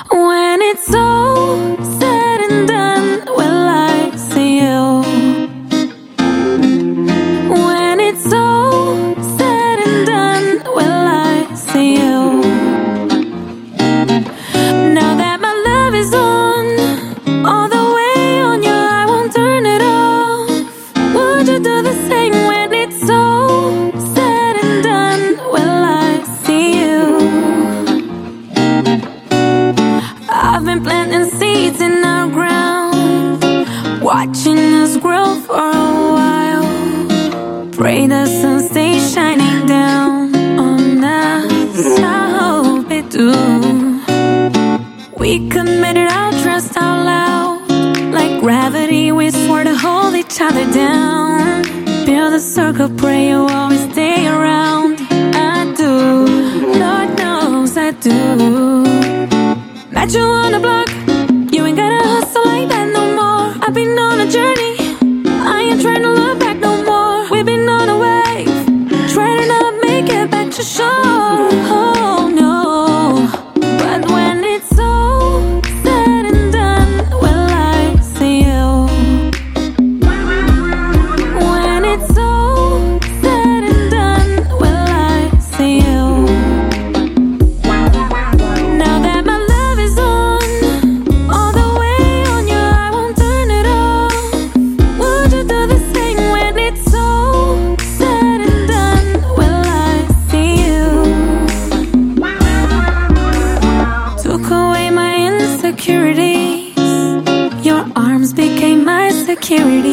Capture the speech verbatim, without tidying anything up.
When it's all said and done, will I see you? When it's all said and done, will I see you? Now that my love is on, all the way on you, I won't turn it off. Would you do the same? When it's all said and done, will I see you? I've been planting seeds in our ground, watching us grow for a while. Pray the sun stays shining down on us, I hope it do. We committed our trust out loud, like gravity we swore to hold each other down. Build a circle, pray you always stay around. I do, Lord knows I do. Met you on the block, you ain't gotta hustle like that no more. I've been on a journey, I ain't trying to look back no more. We've been on a wave, trying to not make it back to shore. Oh no, but when it's all said and done, will I see you? When it's all said and done, will I see you? Now that my love is on, all the way on you, I won't turn it off. Would you do the same? When it's all said and done, will I see you? Took away my insecurities, your arms became my security.